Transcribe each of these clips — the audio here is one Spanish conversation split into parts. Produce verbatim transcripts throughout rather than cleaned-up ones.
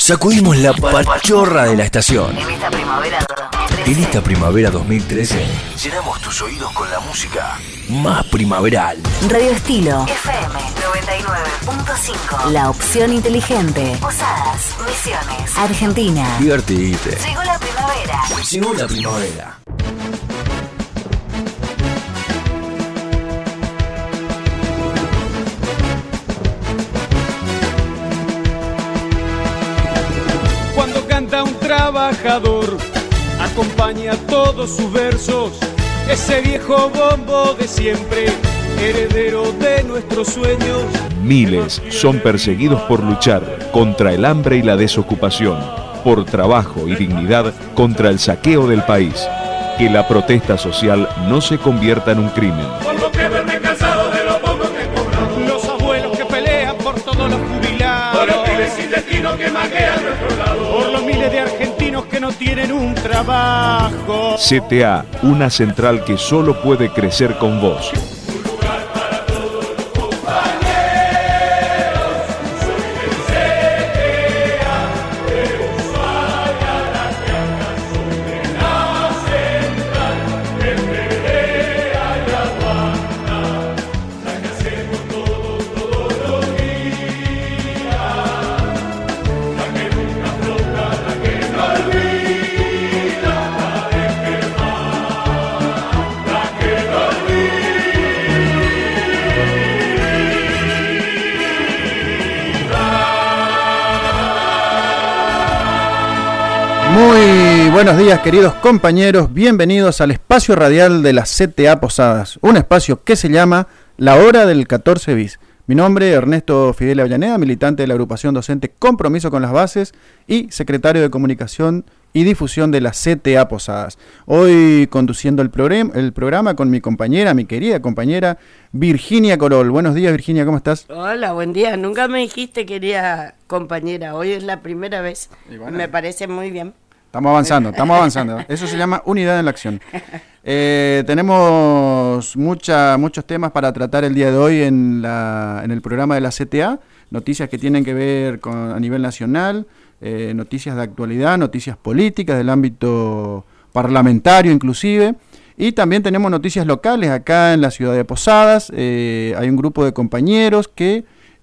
Sacudimos la pachorra de la estación. En esta primavera dos mil trece. En esta primavera dos mil trece, llenamos tus oídos con la música más primaveral. Radio Estilo F M noventa y nueve punto cinco. La opción inteligente. Posadas, Misiones, Argentina. Divertite. Llegó la primavera. Llegó la primavera. Cuando canta un trabajador, acompaña todos sus versos, ese viejo bombo de siempre, heredero de nuestros sueños. Miles son perseguidos por luchar contra el hambre y la desocupación, por trabajo y dignidad contra el saqueo del país. Que la protesta social no se convierta en un crimen. Por lo que duermen cansados de lo poco que cobramos. Los abuelos que pelean por todos los jubilados. Por los pibes sin destino que maquean nuestro lado. Por los miles de argentinos que no tienen un trabajo. C T A, una central que solo puede crecer con vos. Muy buenos días, queridos compañeros, bienvenidos al espacio radial de la C T A Posadas, un espacio que se llama La Hora del catorce bis. Mi nombre es Ernesto Fidel Avellaneda, militante de la agrupación docente Compromiso con las Bases y secretario de Comunicación y Difusión de la C T A Posadas. Hoy conduciendo el, programa, el programa con mi compañera, mi querida compañera Virginia Corol. Buenos días, Virginia, ¿cómo estás? Hola, buen día. Nunca me dijiste querida compañera, hoy es la primera vez. Bueno, me parece muy bien. Estamos avanzando, estamos avanzando. Eso se llama unidad en la acción. Eh, tenemos mucha, muchos temas para tratar el día de hoy en, la, en el programa de la C T A. Noticias que tienen que ver con, a nivel nacional, eh, noticias de actualidad, noticias políticas del ámbito parlamentario inclusive. Y también tenemos noticias locales acá en la ciudad de Posadas. Eh, hay un grupo de compañeros que...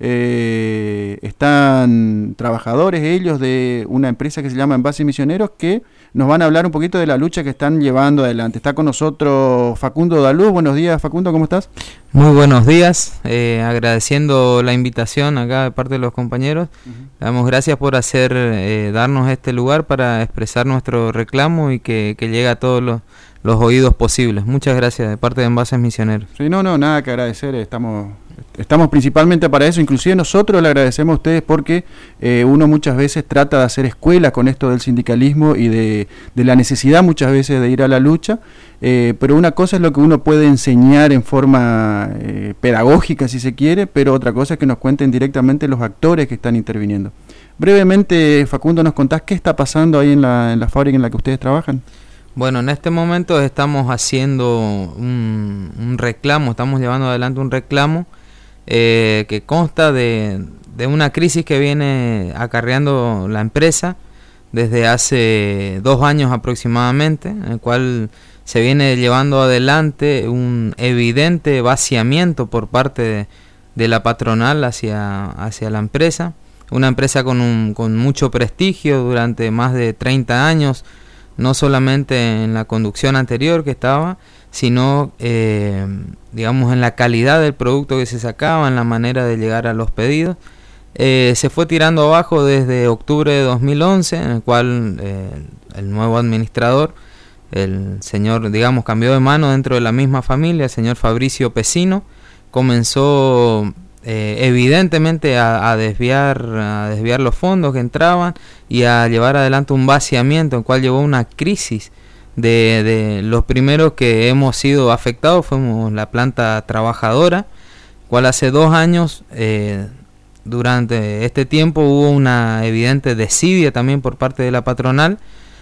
Eh, están trabajadores ellos de una empresa que se llama Envases Misioneros que nos van a hablar un poquito de la lucha que están llevando adelante. Está con nosotros Facundo Daluz. Buenos días, Facundo, ¿cómo estás? Muy buenos días, eh, agradeciendo la invitación acá de parte de los compañeros. Uh-huh. Damos gracias por hacer, eh, darnos este lugar para expresar nuestro reclamo y que, que llegue a todos los, los oídos posibles. Muchas gracias de parte de Envases Misioneros. Sí, no, no, nada que agradecer, estamos... Estamos principalmente para eso, inclusive nosotros le agradecemos a ustedes porque eh, uno muchas veces trata de hacer escuela con esto del sindicalismo y de, de la necesidad muchas veces de ir a la lucha, eh, pero una cosa es lo que uno puede enseñar en forma eh, pedagógica si se quiere, pero otra cosa es que nos cuenten directamente los actores que están interviniendo. Brevemente, Facundo, ¿nos contás qué está pasando ahí en la, en la fábrica en la que ustedes trabajan? Bueno, en este momento estamos haciendo un, un reclamo, estamos llevando adelante un reclamo Eh, que consta de, de una crisis que viene acarreando la empresa desde hace dos años aproximadamente, en el cual se viene llevando adelante un evidente vaciamiento por parte de, de la patronal hacia, hacia la empresa, una empresa con, un, con mucho prestigio durante más de treinta años, no solamente en la conducción anterior que estaba, sino eh, digamos en la calidad del producto que se sacaba, en la manera de llegar a los pedidos. Eh, se fue tirando abajo desde octubre de dos mil once, en el cual eh, el nuevo administrador, el señor, digamos, cambió de mano dentro de la misma familia, el señor Fabricio Pesino, comenzó eh, evidentemente a, a desviar a desviar los fondos que entraban y a llevar adelante un vaciamiento, en el cual llevó a una crisis. De, de los primeros que hemos sido afectados fuimos la planta trabajadora, cual hace dos años, eh, durante este tiempo hubo una evidente desidia también por parte de la patronal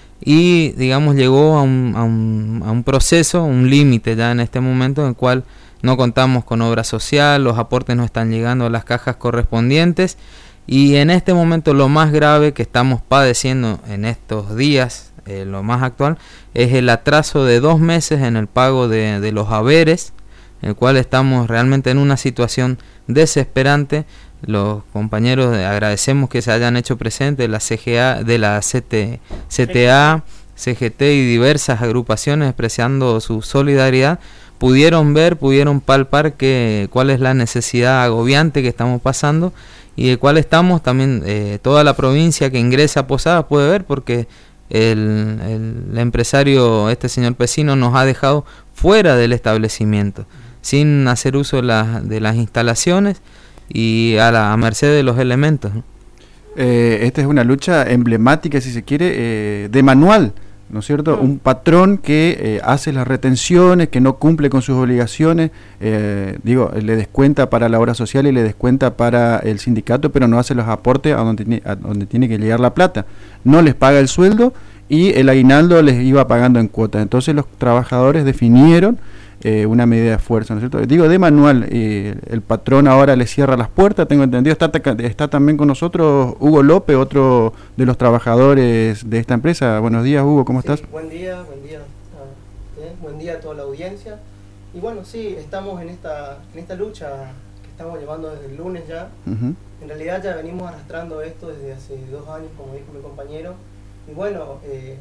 y digamos llegó a un, a un, a un proceso, un límite ya en este momento en el cual no contamos con obra social, los aportes no están llegando a las cajas correspondientes Y en este momento lo más grave que estamos padeciendo en estos días, eh, lo más actual, es el atraso de dos meses en el pago de, de los haberes, en el cual estamos realmente en una situación desesperante. Los compañeros eh, agradecemos que se hayan hecho presentes de la C G A, de la C T, C T A, C G T y diversas agrupaciones expresando su solidaridad. Pudieron ver, pudieron palpar que cuál es la necesidad agobiante que estamos pasando y de cuál estamos también, eh, toda la provincia que ingresa a Posadas puede ver, porque el, el, el empresario, este señor Pesino, nos ha dejado fuera del establecimiento, sin hacer uso de, la, de las instalaciones y a la a merced de los elementos. Eh, esta es una lucha emblemática, si se quiere, eh, de manual, ¿no es cierto? Un patrón que eh, hace las retenciones, que no cumple con sus obligaciones, eh, digo, le descuenta para la obra social y le descuenta para el sindicato, pero no hace los aportes a donde, a donde tiene que llegar la plata. No les paga el sueldo y el aguinaldo les iba pagando en cuotas. Entonces los trabajadores definieron eh, una medida de fuerza, ¿no es cierto? Digo, de manual, eh, el patrón ahora le cierra las puertas, tengo entendido. Está, está también con nosotros Hugo López, otro de los trabajadores de esta empresa. Buenos días, Hugo, ¿cómo estás? Sí, buen día, buen día. Ah, ¿eh? Buen día a toda la audiencia. Y bueno, sí, estamos en esta, en esta lucha que estamos llevando desde el lunes ya. Uh-huh. En realidad ya venimos arrastrando esto desde hace dos años, como dijo mi compañero. Y bueno, eh,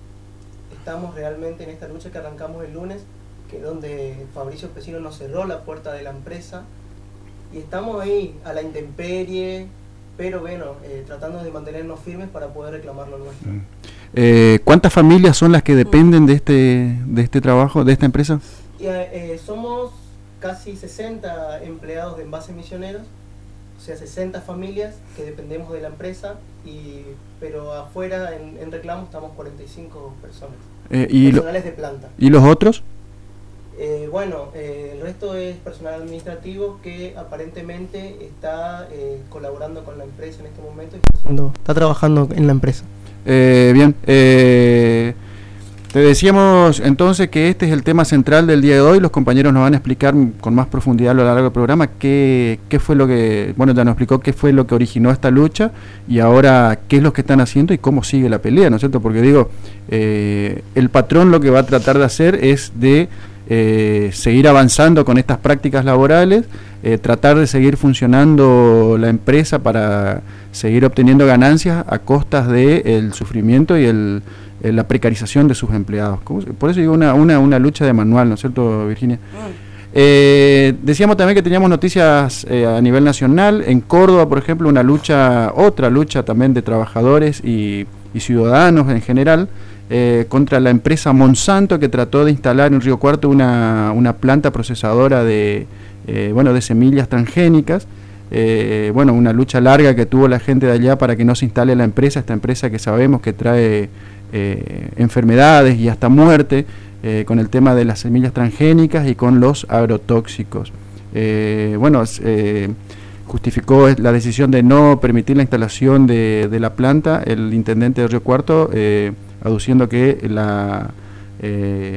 estamos realmente en esta lucha que arrancamos el lunes, que donde Fabricio Pesino nos cerró la puerta de la empresa y estamos ahí a la intemperie, pero bueno, eh, tratando de mantenernos firmes para poder reclamar lo nuestro. Eh, ¿Cuántas familias son las que dependen de este de este trabajo, de esta empresa? Y, eh, somos casi sesenta empleados de Envases Misioneros, o sea, sesenta familias que dependemos de la empresa, y pero afuera en, en reclamo estamos cuarenta y cinco personas, eh, y personales lo, de planta. ¿Y los otros? Eh, bueno, eh, el resto es personal administrativo que aparentemente está eh, colaborando con la empresa en este momento y está, haciendo, está trabajando en la empresa. Eh, bien, eh, te decíamos entonces que este es el tema central del día de hoy. Los compañeros nos van a explicar con más profundidad a lo largo del programa qué, qué fue lo que, bueno, ya nos explicó qué fue lo que originó esta lucha y ahora qué es lo que están haciendo y cómo sigue la pelea, ¿no es cierto? Porque digo, eh, el patrón lo que va a tratar de hacer es de Eh, seguir avanzando con estas prácticas laborales, eh, tratar de seguir funcionando la empresa para seguir obteniendo ganancias a costas del sufrimiento y el, eh, la precarización de sus empleados. Por eso digo una, una, una lucha de manual, ¿no es cierto, Virginia? Mm. Eh, decíamos también que teníamos noticias eh, a nivel nacional. En Córdoba, por ejemplo, una lucha, otra lucha también de trabajadores y, y ciudadanos en general, Eh, contra la empresa Monsanto, que trató de instalar en Río Cuarto una, una planta procesadora de, eh, bueno, de semillas transgénicas. Eh, bueno, una lucha larga que tuvo la gente de allá para que no se instale la empresa, esta empresa que sabemos que trae eh, enfermedades y hasta muerte, eh, con el tema de las semillas transgénicas y con los agrotóxicos. Eh, bueno, eh, justificó la decisión de no permitir la instalación de, de la planta el intendente de Río Cuarto, eh, aduciendo que la, eh,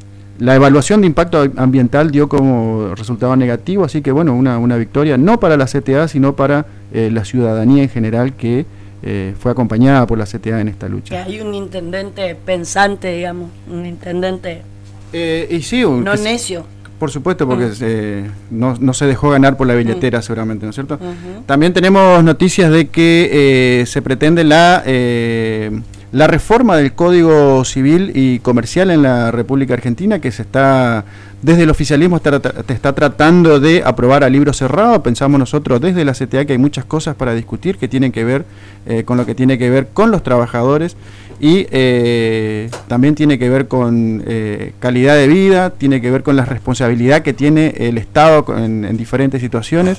la evaluación de impacto ambiental dio como resultado negativo, así que bueno, una, una victoria no para la C T A, sino para eh, la ciudadanía en general que eh, fue acompañada por la C T A en esta lucha. Que hay un intendente pensante, digamos, un intendente eh, y sí, un, no necio. Por supuesto, porque uh-huh. eh, no, no se dejó ganar por la billetera, uh-huh. seguramente, ¿no es cierto? Uh-huh. También tenemos noticias de que eh, se pretende la... Eh, La reforma del Código Civil y Comercial en la República Argentina, que se está, desde el oficialismo está, está tratando de aprobar a libro cerrado. Pensamos nosotros desde la C T A que hay muchas cosas para discutir que tienen que ver eh, con lo que tiene que ver con los trabajadores y eh, también tiene que ver con eh, calidad de vida, tiene que ver con la responsabilidad que tiene el Estado en, en diferentes situaciones.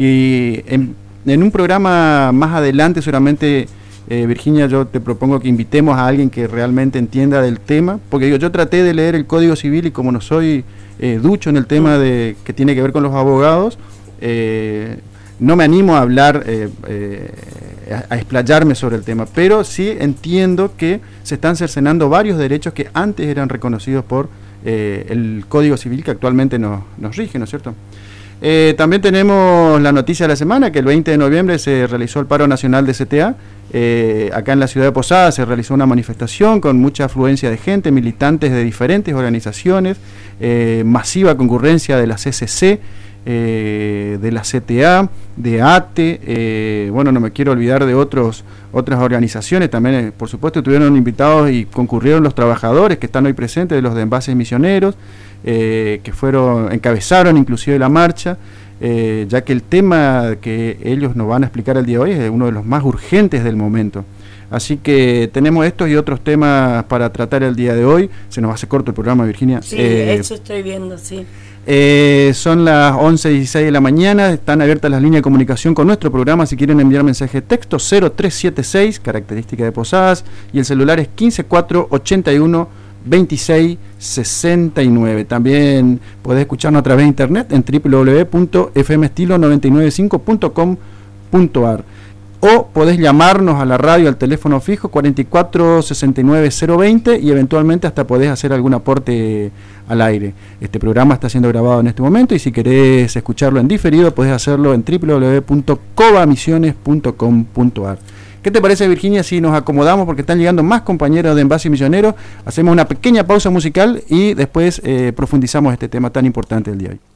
Y en, en un programa más adelante seguramente... Eh, Virginia, yo te propongo que invitemos a alguien que realmente entienda del tema, porque digo, yo traté de leer el Código Civil y como no soy eh, ducho en el tema de que tiene que ver con los abogados, eh, no me animo a hablar, eh, eh, a, a explayarme sobre el tema, pero sí entiendo que se están cercenando varios derechos que antes eran reconocidos por eh, el Código Civil que actualmente nos, nos rige, ¿no es cierto? Eh, también tenemos la noticia de la semana, que el veinte de noviembre se realizó el paro nacional de C T A. Eh, acá en la ciudad de Posadas se realizó una manifestación con mucha afluencia de gente, militantes de diferentes organizaciones, eh, masiva concurrencia de la C C C, eh, de la C T A, de A T E, eh, bueno, no me quiero olvidar de otros otras organizaciones, también eh, por supuesto estuvieron invitados y concurrieron los trabajadores que están hoy presentes de los de envases misioneros, eh, que fueron, encabezaron inclusive la marcha, eh, ya que el tema que ellos nos van a explicar el día de hoy es uno de los más urgentes del momento. Así que tenemos estos y otros temas para tratar el día de hoy. Se nos hace corto el programa, Virginia. Sí, eh, eso estoy viendo, sí. Eh, son las once y dieciséis de la mañana, están abiertas las líneas de comunicación con nuestro programa. Si quieren enviar mensaje de texto, cero tres siete seis, característica de Posadas, y el celular es quince cuatro ochenta y uno veintiséis sesenta y nueve. También podés escucharnos a través de internet en doble u doble u doble u punto f m estilo noventa y nueve cinco punto com punto a r, o podés llamarnos a la radio al teléfono fijo cuarenta y cuatro sesenta y nueve cero veinte, y eventualmente hasta podés hacer algún aporte al aire. Este programa está siendo grabado en este momento, y si querés escucharlo en diferido podés hacerlo en doble u doble u doble u punto cova misiones punto com punto a r. ¿Qué te parece, Virginia, si nos acomodamos, porque están llegando más compañeros de Envase Misionero? Hacemos una pequeña pausa musical y después eh, profundizamos este tema tan importante del día de hoy.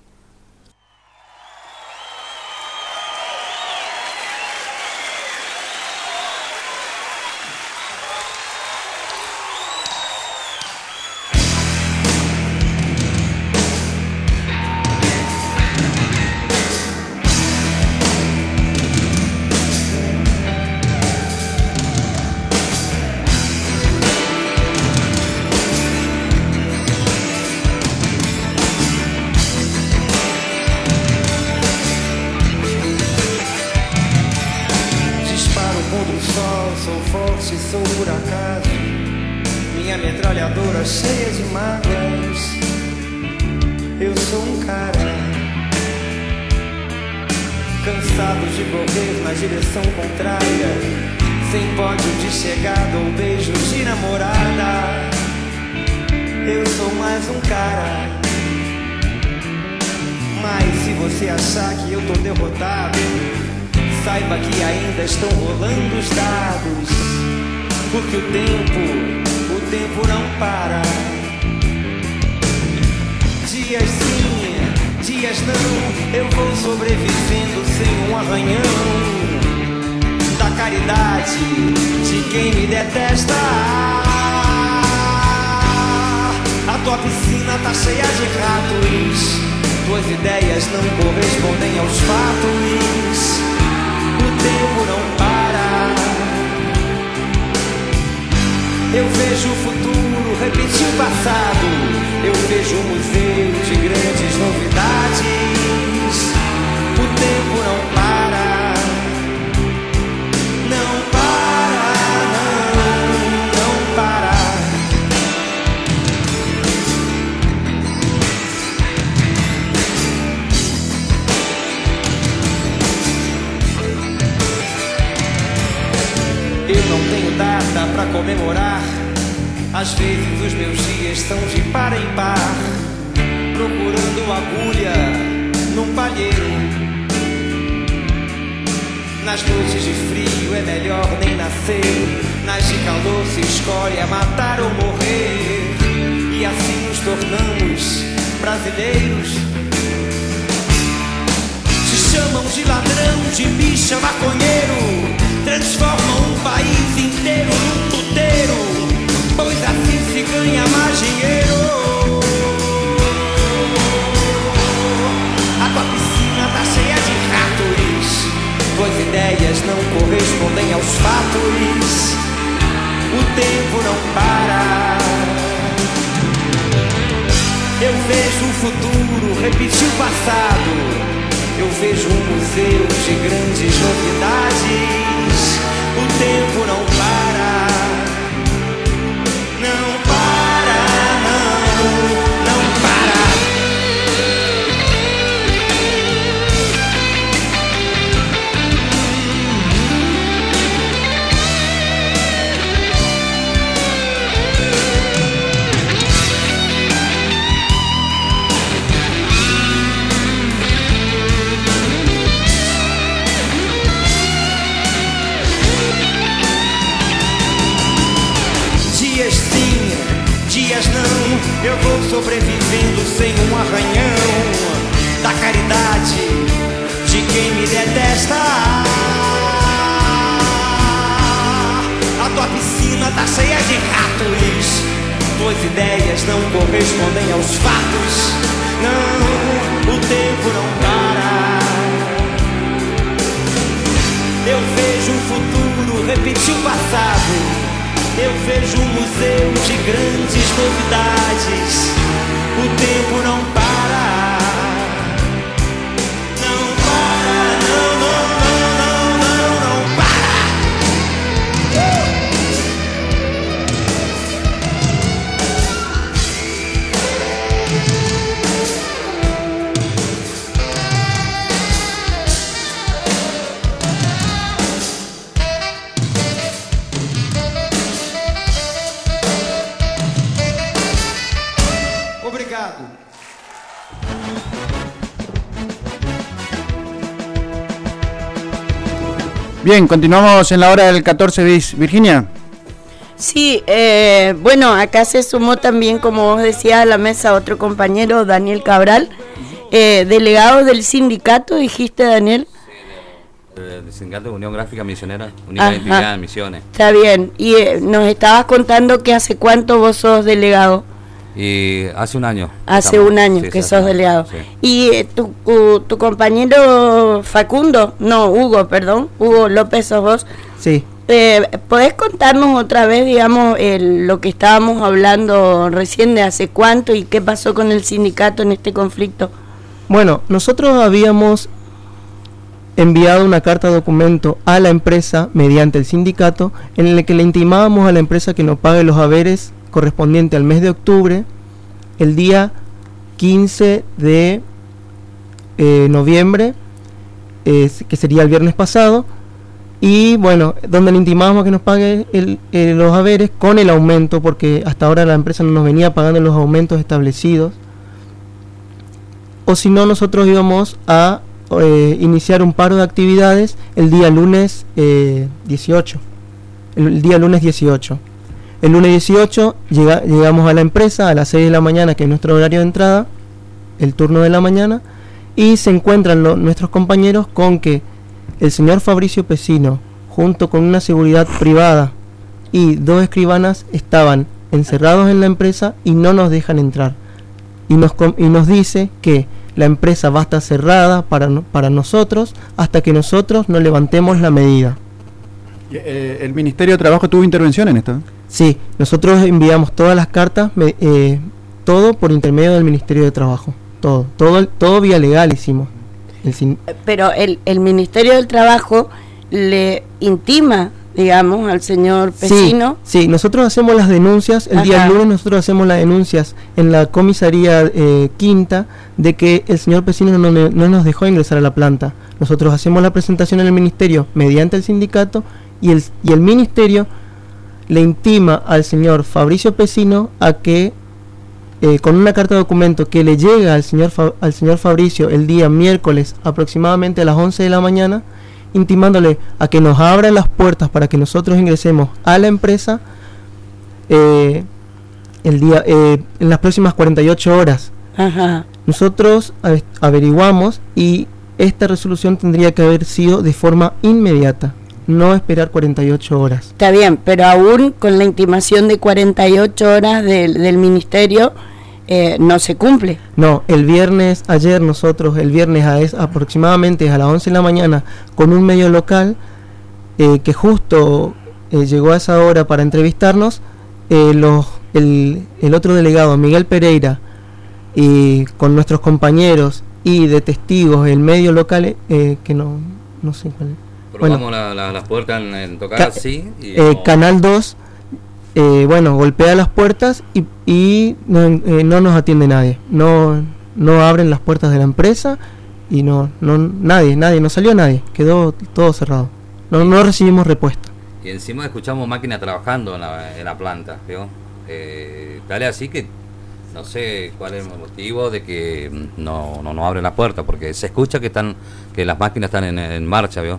eu vou sobrevivendo sem um arranhão da caridade de quem me detesta. A tua piscina tá cheia de ratos, tuas ideias não correspondem aos fatos. Não, o tempo não para. Eu vejo o futuro repetir o passado. Eu vejo um museu de grandes novidades. O tempo não para. Não para, não, não, não, não, não, não para. Obrigado. Bien, continuamos en la hora del catorce bis. Virginia. Sí, eh, bueno, acá se sumó también, como vos decías, a la mesa otro compañero, Daniel Cabral, eh, delegado del sindicato, dijiste, Daniel. Del sindicato de Unión Gráfica Misionera, Unidad de Identidad de Misiones. Está bien, y eh, nos estabas contando que hace cuánto vos sos delegado. Y hace un año. Hace estamos, un año sí, que sí, sos delegado. Sí. Y eh, tu, tu, tu compañero Facundo, no, Hugo, perdón, Hugo López sos vos. Sí. Eh, ¿Podés contarnos otra vez, digamos, el, lo que estábamos hablando recién de hace cuánto y qué pasó con el sindicato en este conflicto? Bueno, nosotros habíamos enviado una carta documento a la empresa mediante el sindicato en el que le intimábamos a la empresa que nos pague los haberes correspondiente al mes de octubre, el día quince de eh, noviembre, eh, que sería el viernes pasado, y bueno, donde le intimábamos que nos pague el, eh, los haberes con el aumento, porque hasta ahora la empresa no nos venía pagando los aumentos establecidos, o si no, nosotros íbamos a eh, iniciar un paro de actividades el día lunes eh, dieciocho, el, el día lunes dieciocho. El lunes dieciocho llega, llegamos a la empresa a las seis de la mañana, que es nuestro horario de entrada, el turno de la mañana, y se encuentran lo, nuestros compañeros con que el señor Fabricio Pesino, junto con una seguridad privada y dos escribanas, estaban encerrados en la empresa y no nos dejan entrar. Y nos, y nos dice que la empresa va a estar cerrada para, para nosotros hasta que nosotros no levantemos la medida. ¿El Ministerio de Trabajo tuvo intervención en esto? Sí, nosotros enviamos todas las cartas, eh, todo por intermedio del Ministerio de Trabajo, todo, todo, todo vía legal hicimos. El sin... Pero el, el Ministerio del Trabajo le intima, digamos, al señor Pesino. Sí, sí, nosotros hacemos las denuncias, el Ajá. día lunes nosotros hacemos las denuncias en la comisaría eh, quinta de que el señor Pesino no, no, no nos dejó ingresar a la planta. Nosotros hacemos la presentación en el Ministerio mediante el sindicato y el, y el Ministerio le intima al señor Fabricio Pesino a que eh, con una carta de documento que le llega al señor Fa- al señor Fabricio el día miércoles aproximadamente a las once de la mañana, intimándole a que nos abra las puertas para que nosotros ingresemos a la empresa eh, el día eh, en las próximas cuarenta y ocho horas. Ajá. Nosotros a- averiguamos y esta resolución tendría que haber sido de forma inmediata, no esperar cuarenta y ocho horas. Está bien, pero aún con la intimación de cuarenta y ocho horas del, del ministerio eh, no se cumple. No, el viernes, ayer nosotros, el viernes a es, aproximadamente a las once de la mañana, con un medio local eh, que justo eh, llegó a esa hora para entrevistarnos, eh, los, el, el otro delegado, Miguel Pereira, y con nuestros compañeros y de testigos, el medio local, eh, que no, no sé cuál es. Probamos Bueno, la, la, las puertas en, en tocar ca- así. Y eh, no- Canal dos, eh, bueno, golpea las puertas y, y no, eh, no nos atiende nadie. No, no abren las puertas de la empresa y no, no nadie, nadie, no salió nadie. Quedó todo cerrado. No, no recibimos respuesta. Y encima escuchamos máquinas trabajando en la, en la planta, ¿vio? Eh, dale así que no sé cuál es el motivo de que no, no, no abren la puerta, porque se escucha que están que las máquinas están en, en marcha, ¿vio?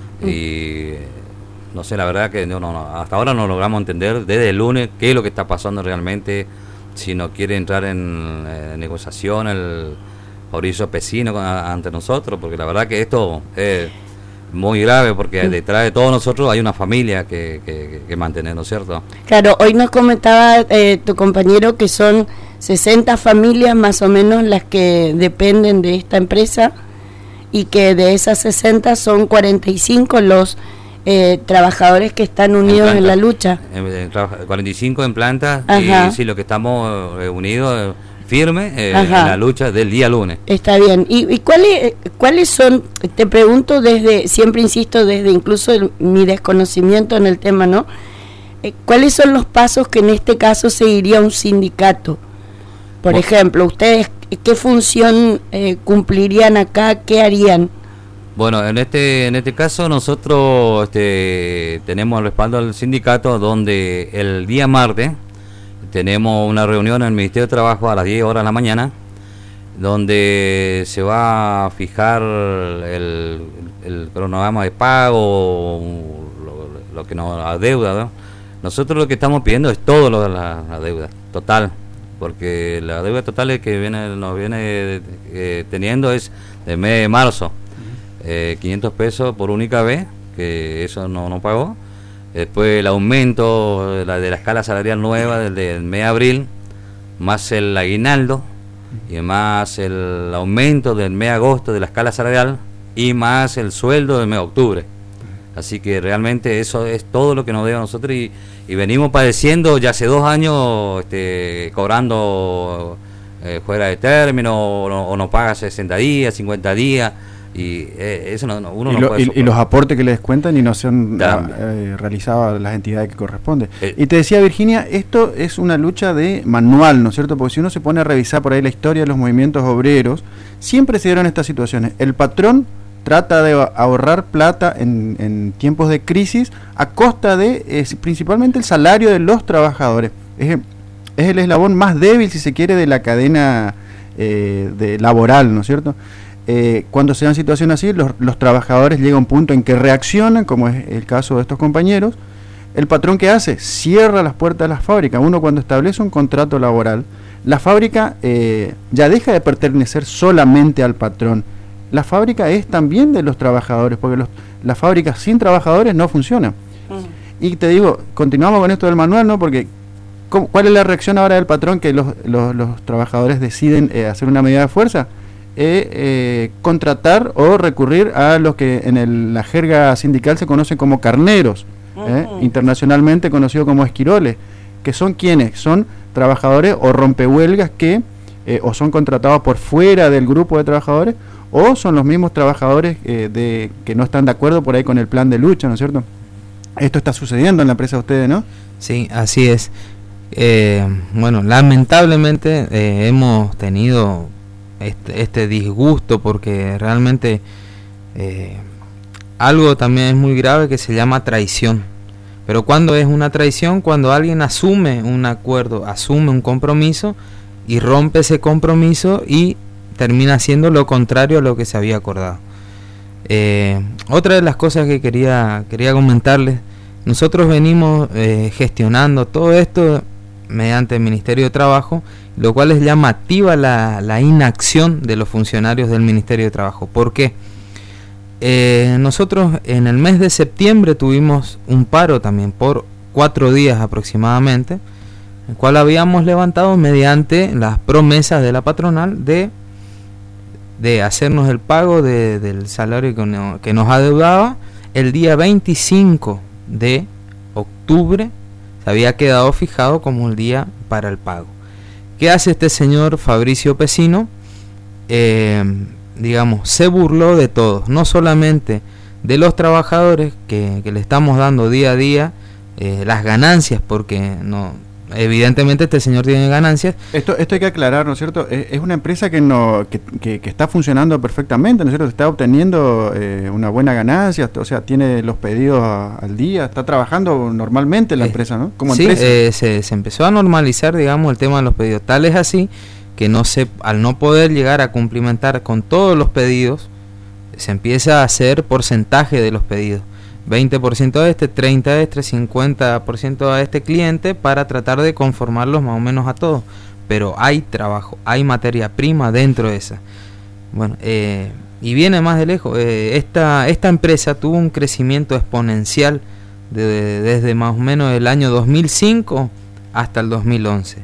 Y no sé, la verdad que no, no, no, hasta ahora no logramos entender desde el lunes qué es lo que está pasando realmente, si no quiere entrar en eh, negociación el Mauricio Pesino con, a, ante nosotros, porque la verdad que esto es muy grave, porque detrás de todos nosotros hay una familia que, que, que mantener, ¿no es cierto? Claro, hoy nos comentaba eh, tu compañero que son sesenta familias más o menos las que dependen de esta empresa, y que de esas sesenta son cuarenta y cinco los eh, trabajadores que están unidos en, en la lucha. En, en, cuarenta y cinco en planta. Ajá. Y sí, lo que estamos eh, unidos, eh, firmes eh, en la lucha del día lunes. Está bien. ¿Y, y cuáles cuáles son, te pregunto desde, siempre insisto, desde incluso el, mi desconocimiento en el tema, ¿no? Eh, ¿Cuáles son los pasos que en este caso seguiría un sindicato? Por bueno, ejemplo, ustedes, ¿qué función eh, cumplirían acá? ¿Qué harían? Bueno, en este en este caso nosotros este, tenemos el respaldo del sindicato, donde el día martes tenemos una reunión en el Ministerio de Trabajo a las diez horas de la mañana, donde se va a fijar el, el cronograma de pago, lo, lo que nos adeuda, ¿no? Nosotros lo que estamos pidiendo es todo lo de la, la deuda total, porque la deuda total que viene nos viene eh, teniendo es del mes de marzo, eh, quinientos pesos por única vez, que eso no, no pagó. Después el aumento de la, de la escala salarial nueva del, del mes de abril, más el aguinaldo, y más el aumento del mes de agosto de la escala salarial, y más el sueldo del mes de octubre. Así que realmente eso es todo lo que nos debe a nosotros, y, y venimos padeciendo ya hace dos años este, cobrando eh, fuera de término, o no, o no paga sesenta días, cincuenta días, y eh, eso no, no, uno y no lo, puede y, y los aportes que les descuentan y no se han eh, realizado a las entidades que corresponden. Eh, y te decía, Virginia, esto es una lucha de manual, ¿no es cierto? Porque si uno se pone a revisar por ahí la historia de los movimientos obreros, siempre se dieron estas situaciones. El patrón trata de ahorrar plata en, en tiempos de crisis a costa de eh, principalmente el salario de los trabajadores. Es, es el eslabón más débil, si se quiere, de la cadena eh, de laboral, ¿no es cierto? Eh, cuando se dan situaciones así, los, los trabajadores llegan a un punto en que reaccionan, como es el caso de estos compañeros. El patrón, ¿qué hace? Cierra las puertas de las fábricas. Uno, cuando establece un contrato laboral, la fábrica eh, ya deja de pertenecer solamente al patrón. La fábrica es también de los trabajadores, porque los, las fábricas sin trabajadores no funcionan. Mm. Y te digo, continuamos con esto del manual, ¿no? Porque ¿cuál es la reacción ahora del patrón? Que los, los, los trabajadores deciden eh, hacer una medida de fuerza. Eh, eh, contratar o recurrir a los que en el, la jerga sindical se conocen como carneros, eh, uh-huh. internacionalmente conocidos como esquiroles, que son quienes son trabajadores o rompehuelgas que eh, o son contratados por fuera del grupo de trabajadores, o son los mismos trabajadores eh, de que no están de acuerdo por ahí con el plan de lucha, ¿no es cierto? Esto está sucediendo en la empresa de ustedes, ¿no? Sí, así es. Eh, bueno, lamentablemente eh, hemos tenido Este, este disgusto, porque realmente eh, algo también es muy grave que se llama traición. Pero ¿cuándo es una traición? Cuando alguien asume un acuerdo, asume un compromiso y rompe ese compromiso y termina haciendo lo contrario a lo que se había acordado. Eh, otra de las cosas que quería, quería comentarles, nosotros venimos eh, gestionando todo esto mediante el Ministerio de Trabajo, lo cual es llamativa la, la inacción de los funcionarios del Ministerio de Trabajo. ¿Por qué? Eh, nosotros en el mes de septiembre tuvimos un paro también por cuatro días aproximadamente, el cual habíamos levantado mediante las promesas de la patronal de, de hacernos el pago de, del salario que, no, que nos adeudaba. El día veinticinco de octubre se había quedado fijado como el día para el pago. ¿Qué hace este señor Fabricio Pesino? Eh, digamos, se burló de todos, no solamente de los trabajadores que, que le estamos dando día a día eh, las ganancias, porque no, evidentemente este señor tiene ganancias. Esto esto hay que aclarar, ¿no es cierto? Es, es una empresa que no que, que, que está funcionando perfectamente, ¿no es cierto? Está obteniendo eh, una buena ganancia, o sea, tiene los pedidos a, al día, está trabajando normalmente la eh, empresa, ¿no? Como sí, empresa. Eh, se, se empezó a normalizar, digamos, el tema de los pedidos. Tal es así que no se, al no poder llegar a cumplimentar con todos los pedidos, se empieza a hacer porcentaje de los pedidos. veinte por ciento a este, treinta a este, cincuenta por ciento a este cliente para tratar de conformarlos más o menos a todos. Pero hay trabajo, hay materia prima dentro de esa. Bueno, eh, y viene más de lejos. Eh, esta, esta empresa tuvo un crecimiento exponencial de, de, desde más o menos el año dos mil cinco hasta el dos mil once.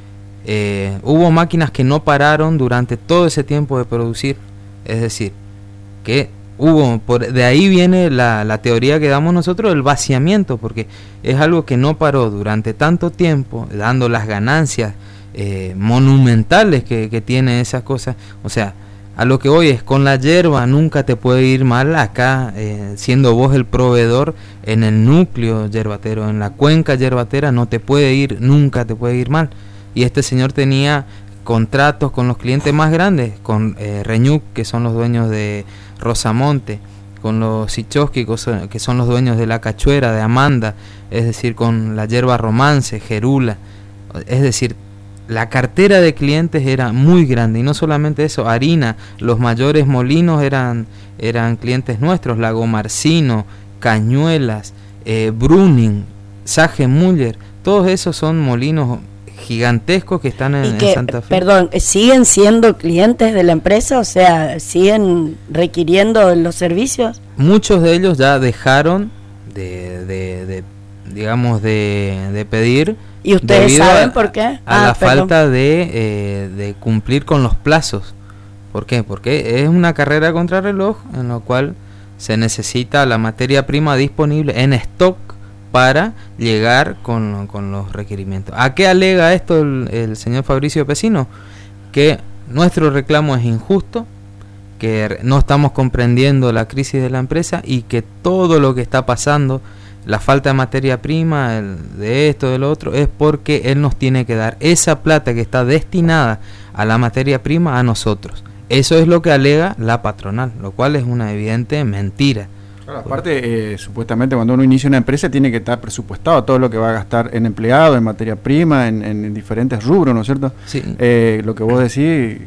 Eh, hubo máquinas que no pararon durante todo ese tiempo de producir. Es decir, que hubo, por, de ahí viene la, la teoría que damos nosotros, el vaciamiento, porque es algo que no paró durante tanto tiempo, dando las ganancias eh, monumentales que, que tiene esas cosas. O sea, a lo que voy es, con la yerba nunca te puede ir mal acá, eh, siendo vos el proveedor en el núcleo yerbatero, en la cuenca yerbatera no te puede ir, nunca te puede ir mal. Y este señor tenía contratos con los clientes más grandes, con eh, Reñuc, que son los dueños de Rosamonte, con los Sichowski, que son los dueños de La Cachuera, de Amanda, es decir, con la yerba Romance, Gerula. Es decir, la cartera de clientes era muy grande, y no solamente eso, harina, los mayores molinos eran, eran clientes nuestros, Lago Marcino, Cañuelas, eh, Bruning, Sage Müller, todos esos son molinos gigantescos que están en, que, en Santa Fe. Perdón, ¿siguen siendo clientes de la empresa? O sea, ¿siguen requiriendo los servicios? Muchos de ellos ya dejaron de, de, de digamos, de, de pedir. ¿Y ustedes saben a, por qué? A ah, la perdón. falta de, eh, de cumplir con los plazos. ¿Por qué? Porque es una carrera contra reloj en la cual se necesita la materia prima disponible en stock para llegar con, con los requerimientos. ¿A qué alega esto el, el señor Fabricio Pesino? Que nuestro reclamo es injusto, que no estamos comprendiendo la crisis de la empresa y que todo lo que está pasando, la falta de materia prima, el, de esto, de lo otro, es porque él nos tiene que dar esa plata que está destinada a la materia prima a nosotros. Eso es lo que alega la patronal, lo cual es una evidente mentira. Claro, aparte, eh, supuestamente cuando uno inicia una empresa tiene que estar presupuestado todo lo que va a gastar en empleado, en materia prima, en, en diferentes rubros, ¿no es cierto? Sí. Eh, lo que vos decís,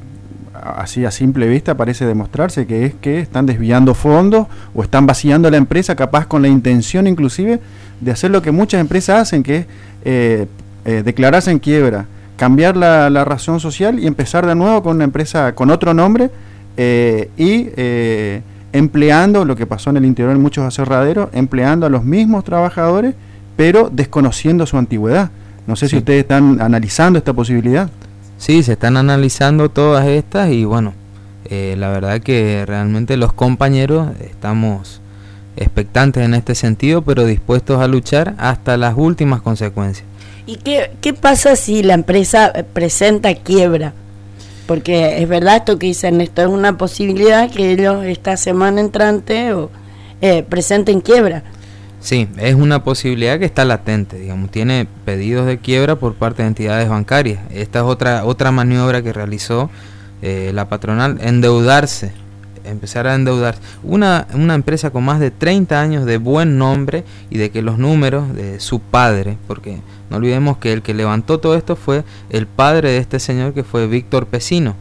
así a simple vista parece demostrarse que es que están desviando fondos o están vaciando la empresa, capaz con la intención inclusive de hacer lo que muchas empresas hacen, que es eh, eh, declararse en quiebra, cambiar la, la razón social y empezar de nuevo con una empresa con otro nombre eh, y... Eh, empleando lo que pasó en el interior en muchos aserraderos, empleando a los mismos trabajadores, pero desconociendo su antigüedad. No sé sí. si ustedes están analizando esta posibilidad. Sí, se están analizando todas estas y bueno, eh, la verdad que realmente los compañeros estamos expectantes en este sentido, pero dispuestos a luchar hasta las últimas consecuencias. ¿Y qué, qué pasa si la empresa presenta quiebra? Porque es verdad esto que dicen, esto es una posibilidad que ellos esta semana entrante o, eh, presenten quiebra. Sí, es una posibilidad que está latente, digamos, tiene pedidos de quiebra por parte de entidades bancarias. Esta es otra otra maniobra que realizó eh, la patronal, endeudarse, empezar a endeudarse. Una, una empresa con más de treinta años de buen nombre y de que los números de su padre, porque no olvidemos que el que levantó todo esto fue el padre de este señor, que fue Víctor Pesino.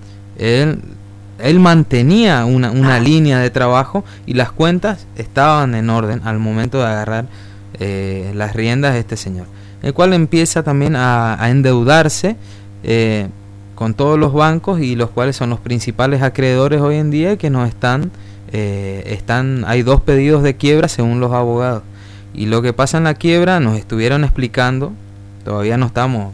Él, él mantenía una, una línea de trabajo y las cuentas estaban en orden al momento de agarrar eh, las riendas de este señor, el cual empieza también a, a endeudarse eh, con todos los bancos, y los cuales son los principales acreedores hoy en día, que no están, eh, están, hay dos pedidos de quiebra según los abogados. Y lo que pasa en la quiebra nos estuvieron explicando, todavía no estamos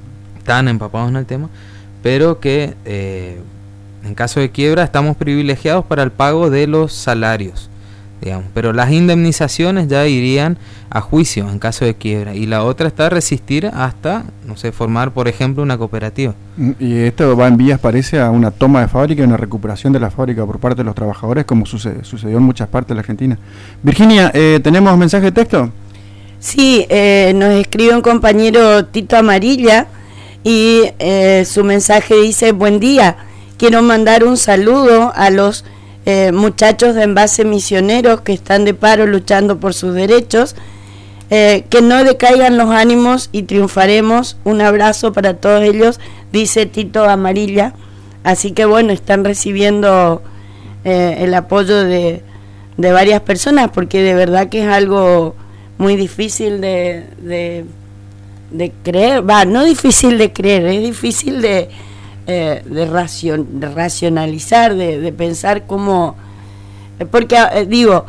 tan empapados en el tema, pero que eh, en caso de quiebra estamos privilegiados para el pago de los salarios, digamos, pero las indemnizaciones ya irían a juicio en caso de quiebra, y la otra está a resistir hasta, no sé, formar por ejemplo una cooperativa. Y esto va en vías, parece, a una toma de fábrica y una recuperación de la fábrica por parte de los trabajadores, como sucede, sucedió en muchas partes de la Argentina. Virginia, eh, ¿tenemos mensaje de texto? Sí, eh, nos escribe un compañero Tito Amarilla y eh, su mensaje dice: buen día, quiero mandar un saludo a los eh, muchachos de Envase Misioneros que están de paro luchando por sus derechos. Eh, que no decaigan los ánimos y triunfaremos. Un abrazo para todos ellos, dice Tito Amarilla. Así que bueno, están recibiendo eh, el apoyo de, de varias personas, porque de verdad que es algo muy difícil de, de, de creer, va, no difícil de creer, es difícil de, eh, de, racion, de racionalizar, de, de pensar cómo, porque eh, digo,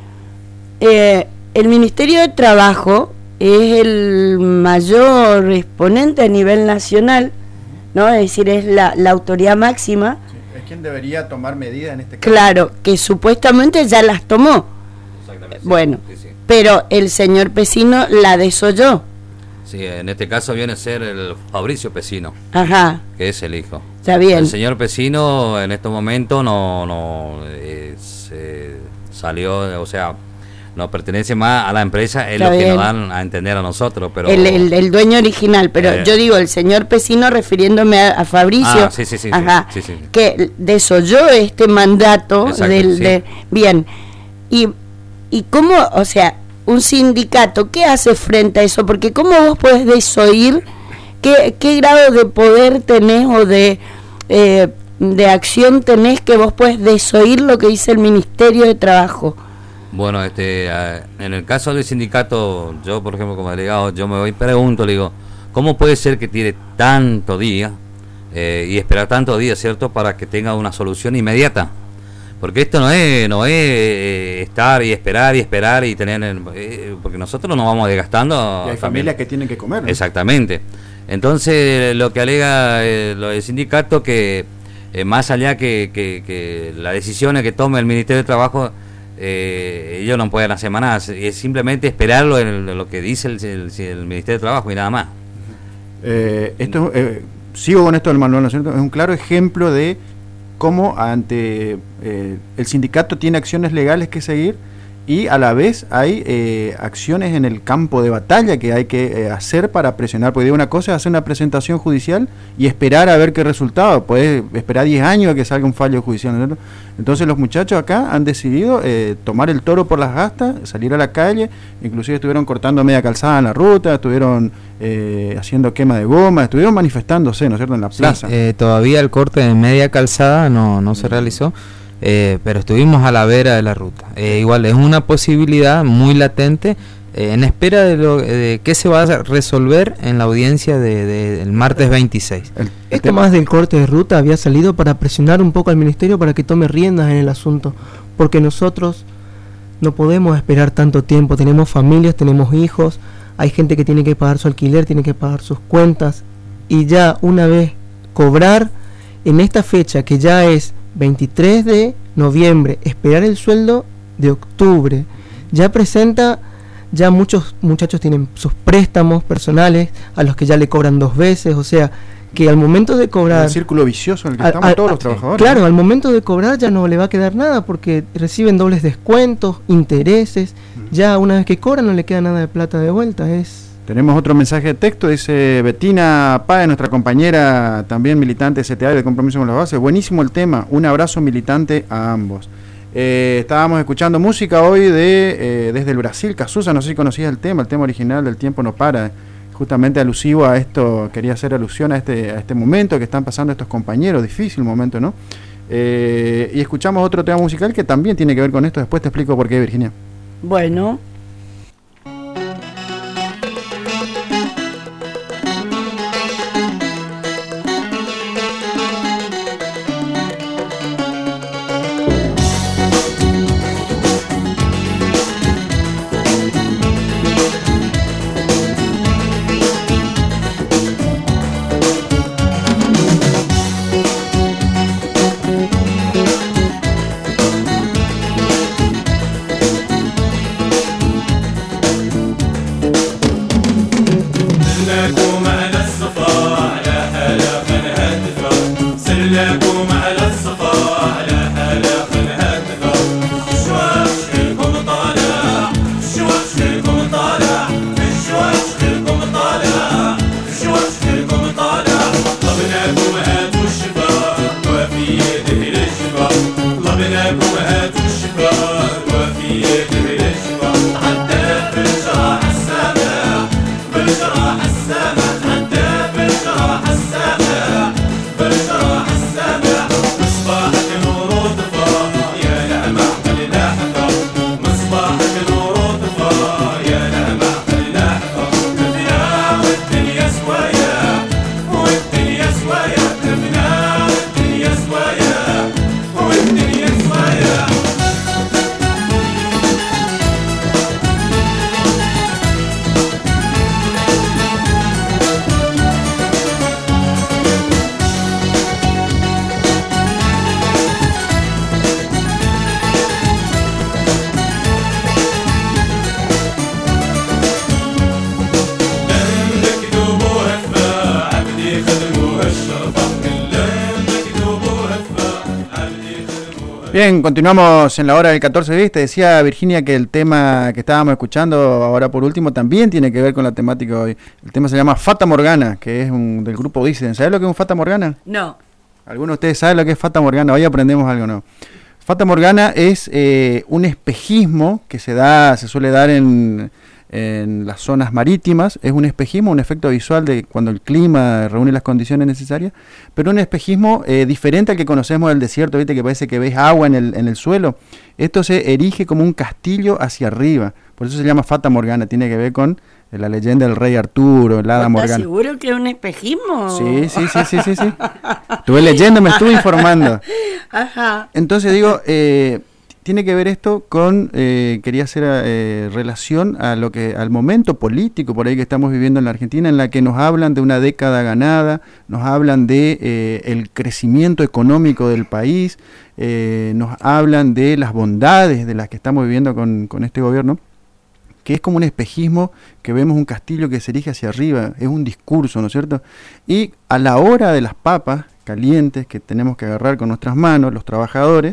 eh, el Ministerio de Trabajo es el mayor exponente a nivel nacional, ¿no? Es decir, es la, la autoridad máxima. Sí, es quien debería tomar medidas en este caso. Claro, que supuestamente ya las tomó. Exactamente. Bueno, sí, sí. pero el señor Pesino la desoyó. Sí, en este caso viene a ser el Fabricio Pesino. Ajá. Que es el hijo. Está bien. El señor Pesino en este momento no, no eh, se salió, o sea, no pertenece más a la empresa, es Está lo que bien. nos dan a entender a nosotros, pero El, el, el dueño original, pero Eh. yo digo el señor Pesino refiriéndome a, a Fabricio, Ah, sí, sí, sí, ajá, sí, sí, sí. que desoyó este mandato. Exacto, del sí. de, bien, y, y cómo, o sea, un sindicato, ¿qué hace frente a eso? Porque cómo vos podés desoír, qué, qué grado de poder tenés o de, eh, de acción tenés que vos podés desoír lo que dice el Ministerio de Trabajo. Bueno, este, eh, en el caso del sindicato, yo por ejemplo como delegado, yo me voy y pregunto, le digo, ¿cómo puede ser que tiene tanto día eh, y esperar tantos días, cierto, para que tenga una solución inmediata? Porque esto no es, no es eh, estar y esperar y esperar y tener, eh, porque nosotros nos vamos desgastando. Y hay también. familias que tienen que comer, ¿no? Exactamente. Entonces, lo que alega eh, lo del sindicato, que eh, más allá que, que, que las decisiones que tome el Ministerio de Trabajo, eh, ellos no pueden hacer más nada, es simplemente esperarlo en lo que dice el, el, el Ministerio de Trabajo y nada más. Eh, esto eh, sigo con esto del manual, ¿no es cierto? Es un claro ejemplo de cómo ante eh, el sindicato tiene acciones legales que seguir y a la vez hay eh, acciones en el campo de batalla que hay que eh, hacer para presionar, porque una cosa es hacer una presentación judicial y esperar a ver qué resultado, puedes esperar diez años a que salga un fallo judicial, ¿no es cierto? Entonces los muchachos acá han decidido eh, tomar el toro por las astas, salir a la calle, inclusive estuvieron cortando media calzada en la ruta, estuvieron eh, haciendo quema de goma, estuvieron manifestándose, ¿no es cierto?, en la plaza. Sí, eh, todavía el corte de media calzada no, no se realizó, eh, pero estuvimos a la vera de la ruta. Eh, igual es una posibilidad muy latente, eh, en espera de, lo, de qué se va a resolver en la audiencia de, de, del martes veintiséis. El, el Esto tema- más del corte de ruta había salido para presionar un poco al ministerio para que tome riendas en el asunto, porque nosotros no podemos esperar tanto tiempo, tenemos familias, tenemos hijos, hay gente que tiene que pagar su alquiler, tiene que pagar sus cuentas, y ya una vez cobrar en esta fecha que ya es veintitrés de noviembre, esperar el sueldo de octubre, ya presenta, ya muchos muchachos tienen sus préstamos personales a los que ya le cobran dos veces, o sea que al momento de cobrar, el círculo vicioso en el que al- estamos al- todos al- los trabajadores. claro, al momento de cobrar ya no le va a quedar nada porque reciben dobles descuentos, intereses, ya una vez que cobran no le queda nada de plata de vuelta, es... Tenemos otro mensaje de texto, dice Betina Páez, nuestra compañera también militante de C T A y de Compromiso con las Bases. Buenísimo el tema, un abrazo militante a ambos. Eh, estábamos escuchando música hoy de eh, desde el Brasil, Cazuza, no sé si conocías el tema, el tema original del Tiempo no para, justamente alusivo a esto, quería hacer alusión a este, a este momento que están pasando estos compañeros, difícil momento, ¿no? Eh, y escuchamos otro tema musical que también tiene que ver con esto, después te explico por qué, Virginia. Bueno. Bien, continuamos en la hora del catorce bis. Te decía Virginia que el tema que estábamos escuchando ahora por último también tiene que ver con la temática de hoy. El tema se llama Fata Morgana, que es un, del grupo Dicen. ¿Sabes lo que es un Fata Morgana? No. ¿Alguno de ustedes sabe lo que es Fata Morgana? Hoy aprendemos algo, ¿no? Fata Morgana es eh, un espejismo que se da, se suele dar en, en las zonas marítimas. Es un espejismo, un efecto visual de cuando el clima reúne las condiciones necesarias, pero un espejismo eh, diferente al que conocemos del desierto, ¿viste? Que parece que ves agua en el, en el suelo. Esto se erige como un castillo hacia arriba, por eso se llama Fata Morgana, tiene que ver con la leyenda del rey Arturo, el hada Morgana. ¿Estás seguro que es un espejismo? Sí, sí, sí, sí, sí, sí. Estuve leyendo, me estuve informando. Ajá. Entonces digo, eh, tiene que ver esto con, eh, quería hacer eh, relación a lo que, al momento político por ahí que estamos viviendo en la Argentina, en la que nos hablan de una década ganada, nos hablan de eh, el crecimiento económico del país, eh, nos hablan de las bondades de las que estamos viviendo con, con este gobierno, que es como un espejismo, que vemos un castillo que se erige hacia arriba, es un discurso, ¿no es cierto? Y a la hora de las papas calientes que tenemos que agarrar con nuestras manos, los trabajadores,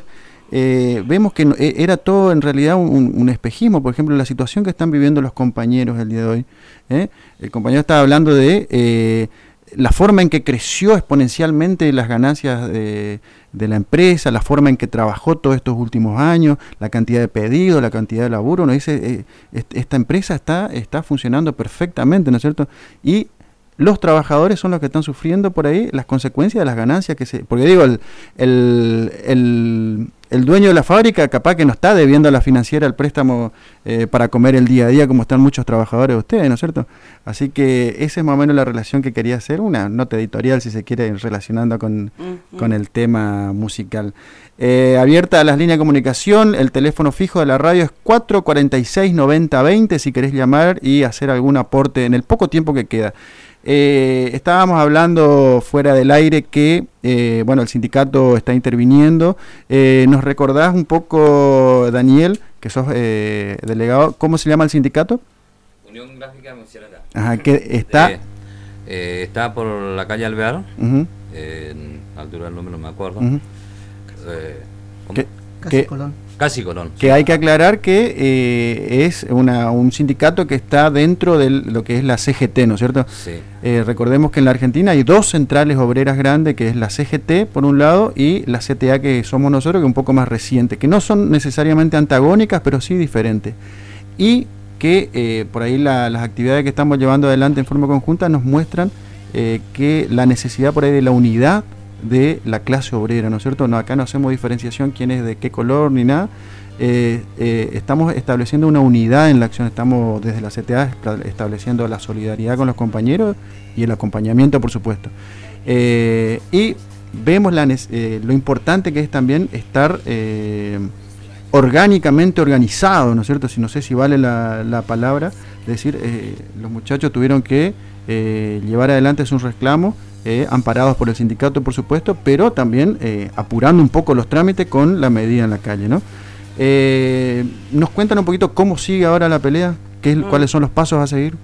eh, vemos que no, eh, era todo en realidad un, un espejismo. Por ejemplo, la situación que están viviendo los compañeros el día de hoy. ¿eh? El compañero estaba hablando de eh, la forma en que creció exponencialmente las ganancias de, de la empresa, la forma en que trabajó todos estos últimos años, la cantidad de pedidos, la cantidad de laburo. Nos dice, eh, esta empresa está, está funcionando perfectamente, ¿no es cierto? Y los trabajadores son los que están sufriendo por ahí las consecuencias de las ganancias que se... Porque digo, el, el, el, el dueño de la fábrica capaz que no está debiendo a la financiera el préstamo eh, para comer el día a día como están muchos trabajadores de ustedes, ¿no es cierto? Así que esa es más o menos la relación que quería hacer, una nota editorial si se quiere relacionando con, uh-huh. con el tema musical. Eh, abierta a las líneas de comunicación, el teléfono fijo de la radio es cuatro cuarenta y seis, noventa, veinte si querés llamar y hacer algún aporte en el poco tiempo que queda. Eh, estábamos hablando fuera del aire que eh, bueno, el sindicato está interviniendo. Eh, ¿Nos recordás un poco, Daniel, que sos eh, delegado, cómo se llama el sindicato? Unión Gráfica Misionera. Ajá, que está... Eh, eh, está por la calle Alvear, uh-huh. eh, en altura del número no me acuerdo. Uh-huh. eh, ¿Qué? Casi que, Colón. Casi Colón. Que hay que aclarar que eh, es una, un sindicato que está dentro de lo que es la C G T, ¿no es cierto? Sí. Eh, recordemos que en la Argentina hay dos centrales obreras grandes, que es la C G T por un lado y la C T A que somos nosotros, que es un poco más reciente, que no son necesariamente antagónicas, pero sí diferentes. Y que eh, por ahí la, las actividades que estamos llevando adelante en forma conjunta nos muestran eh, que la necesidad por ahí de la unidad de la clase obrera, ¿no es cierto? No, acá no hacemos diferenciación quién es de qué color ni nada. Eh, eh, estamos estableciendo una unidad en la acción, estamos desde la C T A estableciendo la solidaridad con los compañeros y el acompañamiento, por supuesto. Eh, y vemos la, eh, lo importante que es también estar eh, orgánicamente organizado, ¿no es cierto? Si no sé si vale la, la palabra, es decir, eh, los muchachos tuvieron que eh, llevar adelante sus reclamos, Eh, amparados por el sindicato, por supuesto, pero también eh, apurando un poco los trámites con la medida en la calle, ¿no? Eh, ¿Nos cuentan un poquito cómo sigue ahora la pelea? ¿Qué es, mm. ¿Cuáles son los pasos a seguir?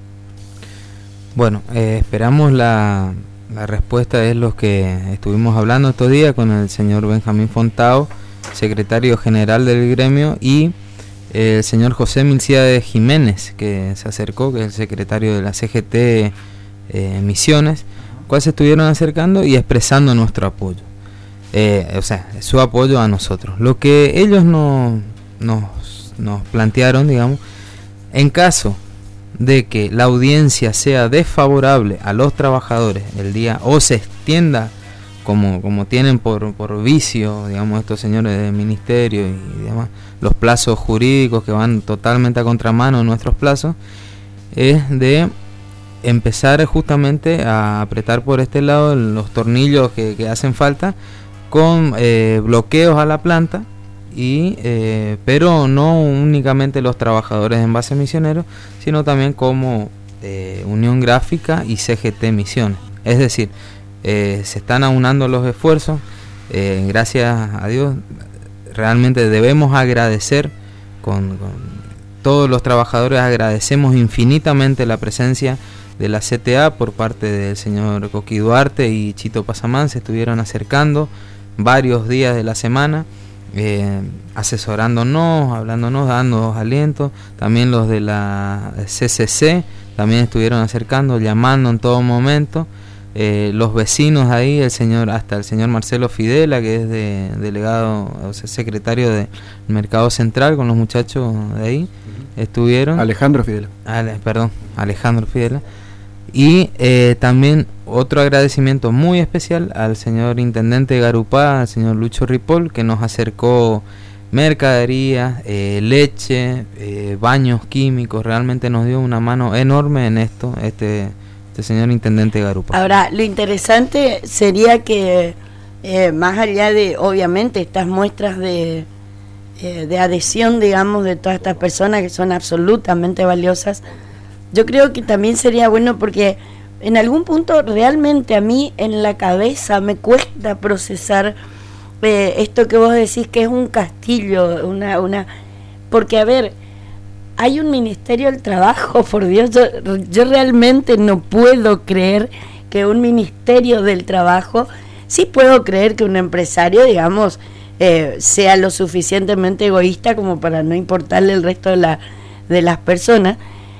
Bueno, eh, esperamos la, la respuesta, es lo que estuvimos hablando estos días con el señor Benjamín Fontao, secretario general del gremio, y eh, el señor José Milciades Jiménez, que se acercó, que es el secretario de la C G T eh, Misiones, cuales se estuvieron acercando y expresando nuestro apoyo, eh, o sea, su apoyo a nosotros. Lo que ellos no, nos, nos plantearon, digamos, en caso de que la audiencia sea desfavorable a los trabajadores el día, o se extienda como, como tienen por, por vicio, digamos, estos señores del ministerio y demás, los plazos jurídicos que van totalmente a contramano de nuestros plazos, es de empezar justamente a apretar por este lado los tornillos que, que hacen falta con eh, bloqueos a la planta, y eh, pero no únicamente los trabajadores de Envases Misioneros, sino también como eh, Unión Gráfica y C G T Misiones. Es decir, eh, se están aunando los esfuerzos, eh, gracias a Dios realmente debemos agradecer con, con todos los trabajadores, agradecemos infinitamente la presencia de la C T A por parte del señor Coqui Duarte y Chito Pasamán. Se estuvieron acercando varios días de la semana eh, asesorándonos, hablándonos, dándonos alientos. También los de la C C C también estuvieron acercando, llamando en todo momento. Eh, los vecinos ahí, el señor, hasta el señor Marcelo Fidela, que es de, delegado, o sea, secretario del Mercado Central, con los muchachos de ahí, uh-huh. estuvieron. Alejandro Fidela. Ale, perdón, Alejandro Fidela. Y eh, también otro agradecimiento muy especial al señor intendente de Garupá, al señor Lucho Ripoll, que nos acercó mercadería, eh, leche, eh, baños químicos. Realmente nos dio una mano enorme en esto, este, este señor intendente de Garupá. Ahora, lo interesante sería que, eh, más allá de, obviamente, estas muestras de, eh, de adhesión, digamos, de todas estas personas que son absolutamente valiosas, yo creo que también sería bueno, porque en algún punto realmente a mí en la cabeza me cuesta procesar eh, esto que vos decís que es un castillo, una, una, porque a ver, hay un Ministerio del Trabajo, por Dios, yo, yo realmente no puedo creer que un Ministerio del Trabajo, sí puedo creer que un empresario, digamos, eh, sea lo suficientemente egoísta como para no importarle el resto de, la, de las personas.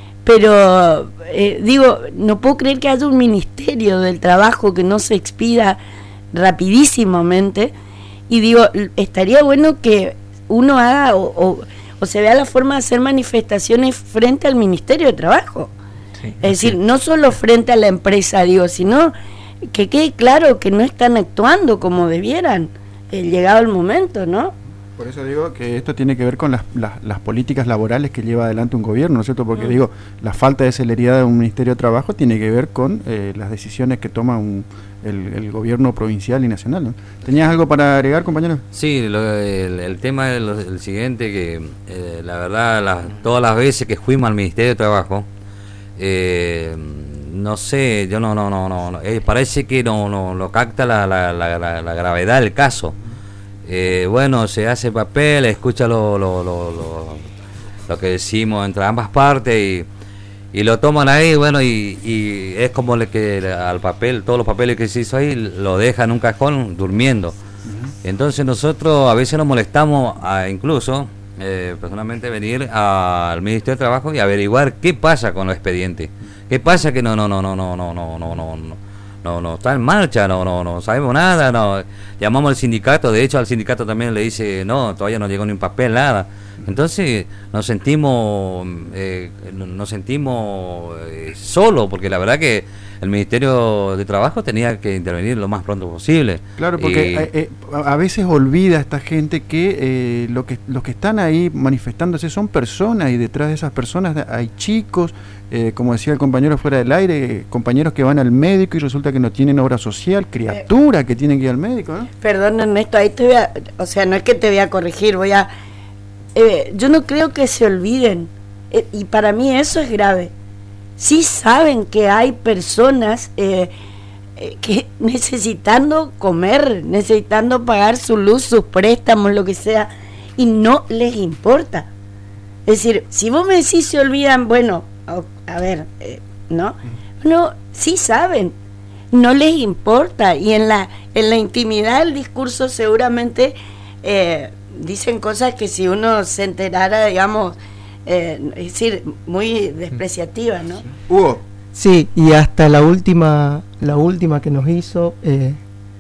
Pero, eh, digo, no puedo creer que haya un Ministerio del Trabajo que no se expida rapidísimamente. Y digo, estaría bueno que uno haga o, o, o se vea la forma de hacer manifestaciones frente al Ministerio de Trabajo. Sí, es decir, no solo frente a la empresa, digo, sino que quede claro que no están actuando como debieran, eh, llegado el momento, ¿no? Por eso digo que esto tiene que ver con las, las, las políticas laborales que lleva adelante un gobierno, ¿no es cierto? Porque mm. digo, la falta de celeridad de un Ministerio de Trabajo tiene que ver con eh, las decisiones que toma un, el, el gobierno provincial y nacional, ¿no? ¿Tenías algo para agregar, compañero? Sí, lo, el, el tema es lo, el siguiente, que eh, la verdad, la, todas las veces que fuimos al Ministerio de Trabajo, eh, no sé, yo no, no, no, no, no eh, parece que no, no, no capta la, la, la, la, la gravedad del caso. Eh, bueno, se hace papel, escucha lo, lo, lo, lo, lo que decimos entre ambas partes y, y lo toman ahí, bueno, y, y es como le que al papel, todos los papeles que se hizo ahí, lo dejan en un cajón durmiendo. Uh-huh. Entonces nosotros a veces nos molestamos a incluso, eh, personalmente, venir al Ministerio de Trabajo y averiguar qué pasa con los expedientes. ¿Qué pasa que no, no, no, no, no, no, no, no, no, no. No, no está en marcha, no, no, no sabemos nada, no. Llamamos al sindicato, de hecho al sindicato también le dice, no, todavía no llegó ni un papel, nada. Entonces nos sentimos, eh, nos sentimos eh, solos, porque la verdad que el Ministerio de Trabajo tenía que intervenir lo más pronto posible. Claro, porque eh, eh, a veces olvida esta gente que eh, lo que los que están ahí manifestándose son personas, y detrás de esas personas hay chicos, eh, como decía el compañero fuera del aire, compañeros que van al médico y resulta que no tienen obra social, criaturas que tienen que ir al médico, ¿no? Perdón, Ernesto, ahí te voy a, o sea, no es que te voy a corregir, voy a, eh, yo no creo que se olviden, eh, y para mí eso es grave. Sí saben que hay personas eh, eh, que necesitando comer, necesitando pagar su luz, sus préstamos, lo que sea, y no les importa. Es decir, si vos me decís se olvidan, bueno, a, a ver, eh, ¿no? No, sí saben, no les importa, y en la en la intimidad del discurso seguramente eh, dicen cosas que si uno se enterara, digamos, Eh, es decir, muy despreciativa, ¿no? Hugo. Sí, y hasta la última, la última que nos hizo eh,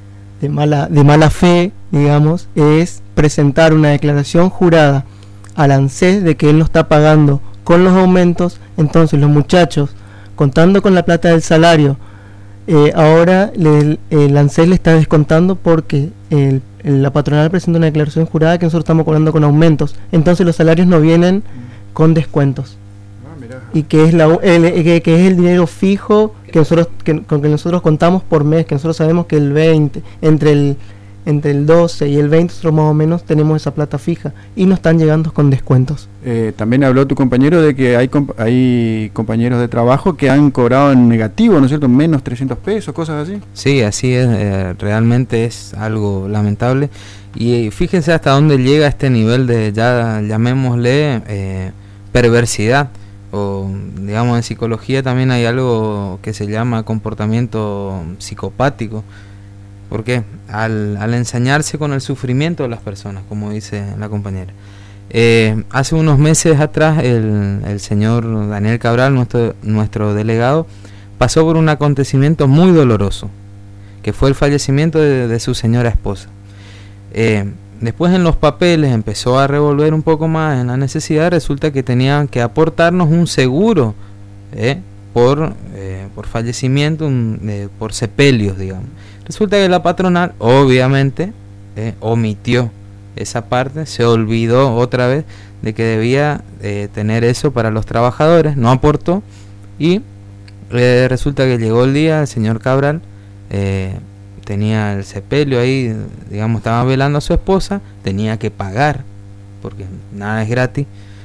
de mala, de mala fe, digamos, es presentar una declaración jurada al ANSES de que él no está pagando con los aumentos. Entonces los muchachos, contando con la plata del salario, eh, ahora le, el ANSES le está descontando porque el, el, la patronal presenta una declaración jurada que nosotros estamos cobrando con aumentos. Entonces los salarios no vienen con descuentos. Ah, y que es la el, que, que es el dinero fijo que nosotros que, con que nosotros contamos por mes, que nosotros sabemos que el veinte, entre el entre el doce y el veinte nosotros más o menos tenemos esa plata fija y no están llegando con descuentos. Eh, también habló tu compañero de que hay comp- hay compañeros de trabajo que han cobrado en negativo, ¿no es cierto? Menos trescientos pesos, cosas así. Sí, así es, eh, realmente es algo lamentable. Y fíjense hasta dónde llega este nivel de, ya llamémosle, eh, perversidad, o digamos en psicología también hay algo que se llama comportamiento psicopático, ¿Por qué? Al, al ensañarse con el sufrimiento de las personas, como dice la compañera. Eh, hace unos meses atrás el, el señor Daniel Cabral, nuestro, nuestro delegado, pasó por un acontecimiento muy doloroso, que fue el fallecimiento de, de su señora esposa. Eh, después en los papeles empezó a revolver un poco más en la necesidad, resulta que tenían que aportarnos un seguro eh, por, eh, por fallecimiento, un, eh, por sepelios, digamos. Resulta que la patronal obviamente eh, omitió esa parte, se olvidó otra vez de que debía eh, tener eso para los trabajadores, no aportó, y eh, resulta que llegó el día, el señor Cabral eh, tenía el sepelio ahí, digamos, estaba velando a su esposa, tenía que pagar, porque nada es gratis,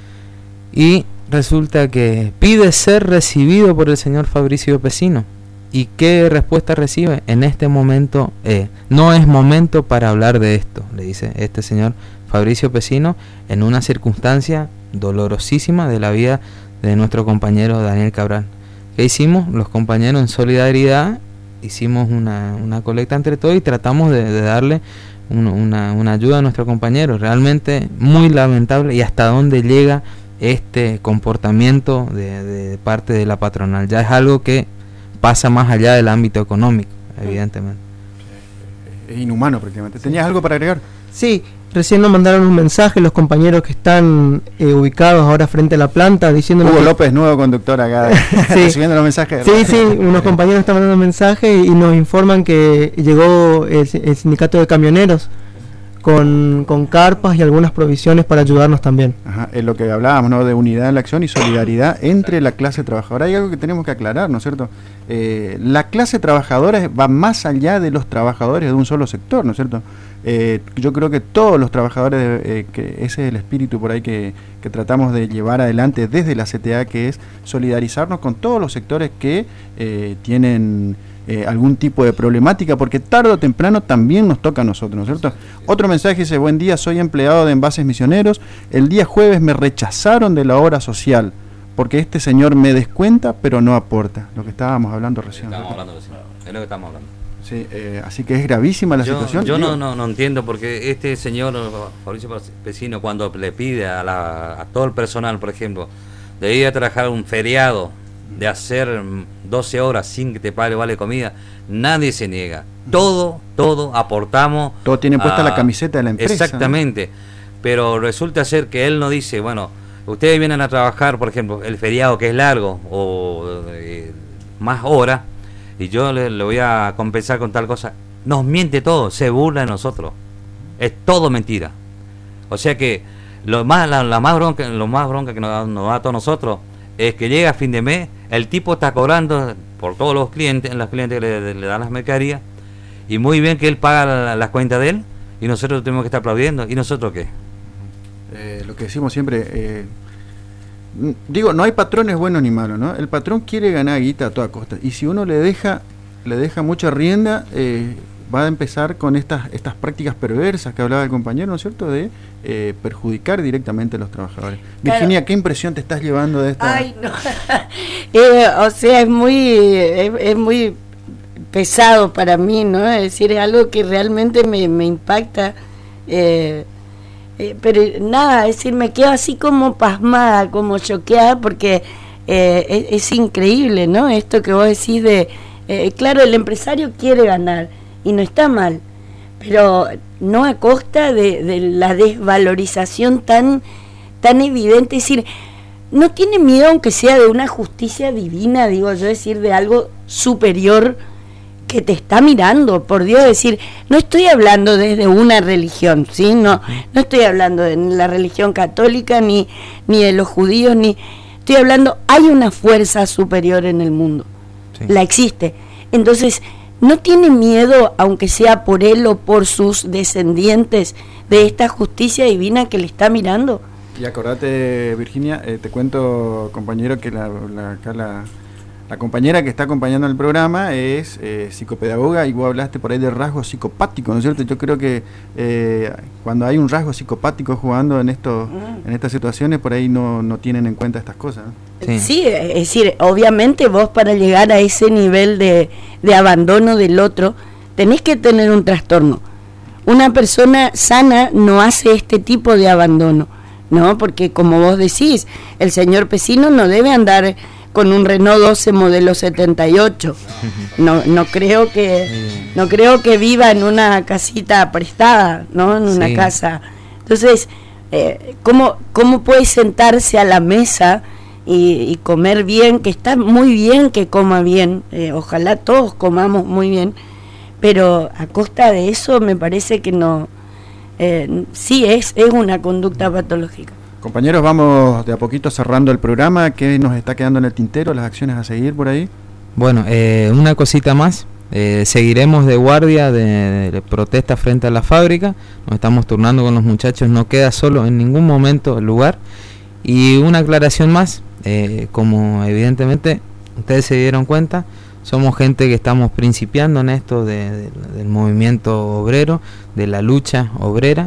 y resulta que pide ser recibido por el señor Fabricio Pesino. ¿Y qué respuesta recibe? En este momento, eh, no es momento para hablar de esto, le dice este señor Fabricio Pesino, en una circunstancia dolorosísima de la vida de nuestro compañero Daniel Cabral. ¿Qué hicimos? Los compañeros en solidaridad hicimos una, una colecta entre todos y tratamos de, de darle un, una, una ayuda a nuestro compañero. Realmente muy lamentable, y hasta dónde llega este comportamiento de, de parte de la patronal. Ya es algo que pasa más allá del ámbito económico, evidentemente. Es inhumano prácticamente. ¿Tenías algo para agregar? Sí, recién nos mandaron un mensaje los compañeros que están eh, ubicados ahora frente a la planta, diciendo Hugo que... López, nuevo conductor acá, sí. Recibiendo los mensajes. Sí, sí, unos compañeros están mandando mensajes y nos informan que llegó el, el sindicato de camioneros con, con carpas y algunas provisiones para ayudarnos también. Ajá, es lo que hablábamos, ¿no? De unidad en la acción y solidaridad entre la clase trabajadora. Hay algo que tenemos que aclarar, ¿no es cierto? Eh, la clase trabajadora va más allá de los trabajadores de un solo sector, ¿no es cierto? Eh, yo creo que todos los trabajadores, eh, que ese es el espíritu por ahí que, que tratamos de llevar adelante desde la C T A, que es solidarizarnos con todos los sectores que eh, tienen eh, algún tipo de problemática, porque tarde o temprano también nos toca a nosotros, ¿no es cierto? Otro mensaje dice: buen día, soy empleado de Envases Misioneros, el día jueves me rechazaron de la obra social, porque este señor me descuenta pero no aporta, lo que estábamos hablando recién. Estamos hablando recién, es lo que estamos hablando. Sí, eh, así que es gravísima la yo, situación. Yo no, no, no entiendo, porque este señor Fabricio Pesino, cuando le pide a, la, a todo el personal, por ejemplo, de ir a trabajar un feriado, de hacer doce horas sin que te pague vale comida, nadie se niega. Todo, todo aportamos. Todo tiene puesta a, la camiseta de la empresa. Exactamente. ¿No? Pero resulta ser que él no dice, bueno, ustedes vienen a trabajar, por ejemplo, el feriado que es largo o eh, más horas, y yo le, le voy a compensar con tal cosa. Nos miente todo, se burla de nosotros. Es todo mentira. O sea que lo más la, la más bronca, lo más bronca que nos, nos da a todos nosotros es que llega a fin de mes, el tipo está cobrando por todos los clientes, los clientes que le, le dan las mercaderías, y muy bien que él paga la, las cuentas de él, y nosotros tenemos que estar aplaudiendo. ¿Y nosotros qué? Eh, lo que decimos siempre, eh, digo, no hay patrones buenos ni malos, ¿no? El patrón quiere ganar guita a toda costa, y si uno le deja le deja mucha rienda, eh, va a empezar con estas estas prácticas perversas que hablaba el compañero, ¿no es cierto?, de eh, perjudicar directamente a los trabajadores. Claro. Virginia, ¿qué impresión te estás llevando de esta? Ay, no. eh, o sea, es muy es, es muy pesado para mí, ¿no? Es decir, es algo que realmente me, me impacta. Eh, Eh, pero nada, es decir, me quedo así como pasmada, como choqueada, porque eh, es, es increíble, ¿no? Esto que vos decís de, eh, claro, el empresario quiere ganar, y no está mal, pero no a costa de, de la desvalorización tan, tan evidente. Es decir, no tiene miedo, aunque sea de una justicia divina, digo yo, decir, de algo superior que te está mirando, por Dios. Decir, no estoy hablando desde una religión, ¿sí? No, no estoy hablando de la religión católica, ni, ni de los judíos, ni estoy hablando, hay una fuerza superior en el mundo, sí. La existe. Entonces, no tiene miedo, aunque sea por él o por sus descendientes, de esta justicia divina que le está mirando. Y acordate, Virginia, eh, te cuento, compañero, que la, la, acá la La compañera que está acompañando el programa es eh, psicopedagoga, y vos hablaste por ahí de rasgo psicopático, ¿no es cierto? Yo creo que eh, cuando hay un rasgo psicopático jugando en esto, mm. en estas situaciones, por ahí no, no tienen en cuenta estas cosas, ¿no? Sí. Sí, es decir, obviamente vos para llegar a ese nivel de, de abandono del otro, tenés que tener un trastorno. Una persona sana no hace este tipo de abandono, ¿no? Porque como vos decís, el señor Pesino no debe andar con un Renault doce modelo setenta y ocho. No, no creo que, no creo que viva en una casita prestada, ¿no? En una sí. casa. Entonces, eh, ¿cómo, cómo puede sentarse a la mesa y, y comer bien? Que está muy bien que coma bien. Eh, ojalá todos comamos muy bien. Pero a costa de eso me parece que no, eh, sí es, es una conducta patológica. Compañeros, vamos de a poquito cerrando el programa. ¿Qué nos está quedando en el tintero? ¿Las acciones a seguir por ahí? Bueno, eh, una cosita más. Eh, seguiremos de guardia de, de protesta frente a la fábrica. Nos estamos turnando con los muchachos. No queda solo en ningún momento el lugar. Y una aclaración más. Eh, como evidentemente ustedes se dieron cuenta, somos gente que estamos principiando en esto de, de, del movimiento obrero, de la lucha obrera,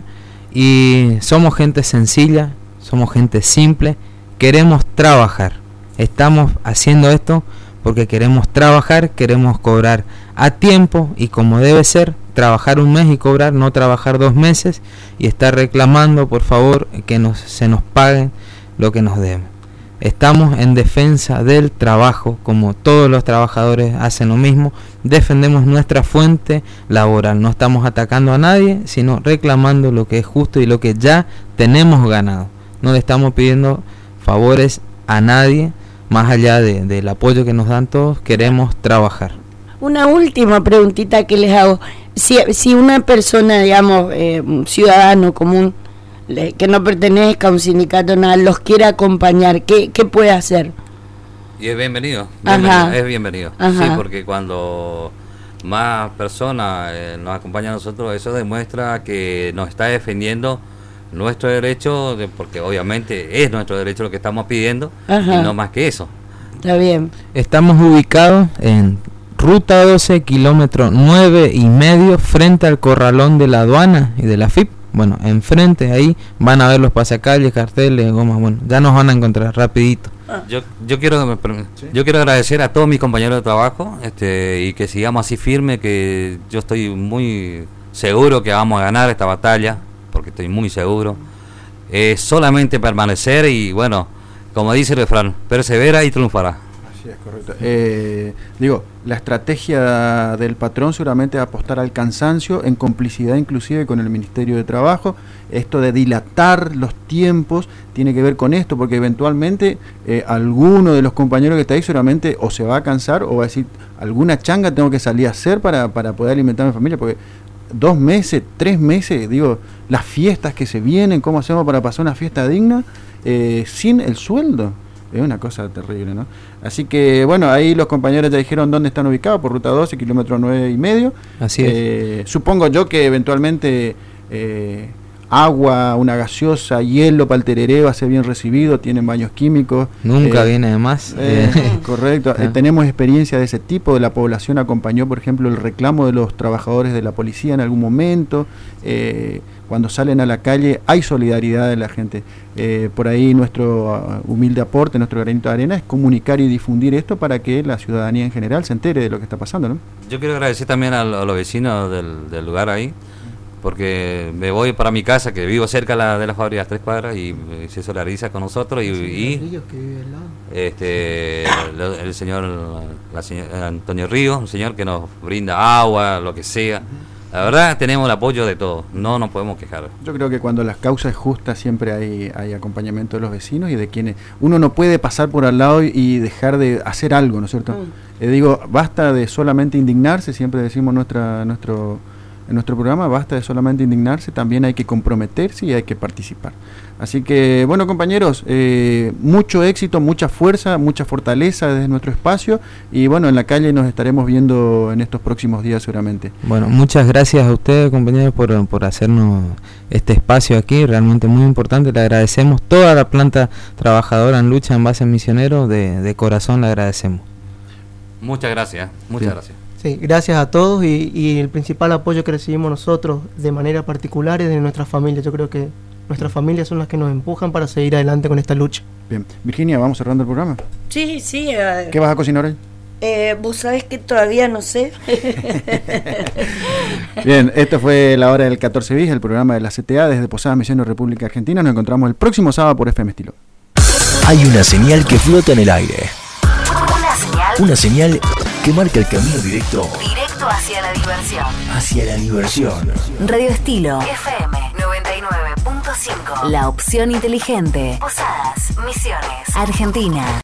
y somos gente sencilla, somos gente simple, queremos trabajar. Estamos haciendo esto porque queremos trabajar, queremos cobrar a tiempo y como debe ser, trabajar un mes y cobrar, no trabajar dos meses y estar reclamando por favor que nos, se nos paguen lo que nos deben. Estamos en defensa del trabajo, como todos los trabajadores hacen lo mismo, defendemos nuestra fuente laboral, no estamos atacando a nadie, sino reclamando lo que es justo y lo que ya tenemos ganado. No le estamos pidiendo favores a nadie, más allá de, del apoyo que nos dan todos, queremos trabajar. Una última preguntita que les hago, si, si una persona, digamos, eh, un ciudadano común, que no pertenezca a un sindicato nada, los quiere acompañar, ¿qué, qué puede hacer? Y es bienvenido, bienvenido es bienvenido. Ajá. Sí, porque cuando más personas eh, nos acompañan a nosotros, eso demuestra que nos está defendiendo nuestro derecho, de, porque obviamente es nuestro derecho lo que estamos pidiendo. Ajá. Y no más que eso. Está bien. Estamos ubicados en Ruta doce, kilómetro nueve y medio, frente al corralón de la aduana y de la F I P. Bueno, enfrente ahí van a ver los pasacalles, carteles, gomas, bueno, ya nos van a encontrar rapidito. Yo yo quiero yo quiero agradecer a todos mis compañeros de trabajo, este y que sigamos así firme, que yo estoy muy seguro que vamos a ganar esta batalla, porque estoy muy seguro. Es solamente permanecer y bueno, como dice el refrán, persevera y triunfará. Así es, correcto. Eh, digo, la estrategia del patrón seguramente es apostar al cansancio, en complicidad inclusive con el Ministerio de Trabajo. Esto de dilatar los tiempos tiene que ver con esto, porque eventualmente eh, alguno de los compañeros que está ahí seguramente o se va a cansar o va a decir, alguna changa tengo que salir a hacer para, para poder alimentar a mi familia, porque dos meses, tres meses, digo, las fiestas que se vienen, ¿cómo hacemos para pasar una fiesta digna eh, sin el sueldo? Es una cosa terrible, ¿no? Así que, bueno, ahí los compañeros ya dijeron dónde están ubicados, por Ruta doce, kilómetro nueve y medio. Así eh, es. Supongo yo que eventualmente eh, agua, una gaseosa, hielo para el tereré va a ser bien recibido, tienen baños químicos. Nunca eh, viene de más. Eh, correcto. Eh, tenemos experiencia de ese tipo, de la población acompañó, por ejemplo, el reclamo de los trabajadores de la policía en algún momento. Eh, Cuando salen a la calle hay solidaridad de la gente. Eh, por ahí nuestro uh, humilde aporte, nuestro granito de arena es comunicar y difundir esto para que la ciudadanía en general se entere de lo que está pasando, ¿no? Yo quiero agradecer también a, a los vecinos del, del lugar ahí, porque me voy para mi casa, que vivo cerca de la, de la fábrica, a tres cuadras, y, y se solidariza con nosotros. Y, y este el, el señor la señor, Antonio Ríos, un señor que nos brinda agua, lo que sea. La verdad tenemos el apoyo de todos, no nos podemos quejar. Yo creo que cuando las causas es justa siempre hay, hay acompañamiento de los vecinos y de quienes uno no puede pasar por al lado y, y dejar de hacer algo, ¿no es cierto? Mm. Eh, digo, basta de solamente indignarse, siempre decimos nuestra nuestro en nuestro programa, basta de solamente indignarse, también hay que comprometerse y hay que participar. Así que, bueno, compañeros, eh, mucho éxito, mucha fuerza, mucha fortaleza desde nuestro espacio y, bueno, en la calle nos estaremos viendo en estos próximos días seguramente. Bueno, muchas gracias a ustedes, compañeros, por, por hacernos este espacio aquí, realmente muy importante. Le agradecemos toda la planta trabajadora en lucha en base misionero, de, de corazón le agradecemos. Muchas gracias, muchas sí. gracias. Sí, gracias a todos y, y el principal apoyo que recibimos nosotros de manera particular es de nuestras familias. Yo creo que nuestras familias son las que nos empujan para seguir adelante con esta lucha. Bien, Virginia, ¿vamos cerrando el programa? Sí, sí. Uh, ¿Qué vas a cocinar hoy? Eh, vos sabés que todavía no sé. Bien, esto fue La Hora del catorce bis, el programa de la C T A desde Posadas Misiones, República Argentina. Nos encontramos el próximo sábado por F M Estilo. Hay una señal que flota en el aire. Una señal. Una señal que marca el camino directo. Directo hacia la diversión. Hacia la diversión. Radio Estilo. F M noventa y nueve punto cinco. La opción inteligente. Posadas Misiones, Argentina.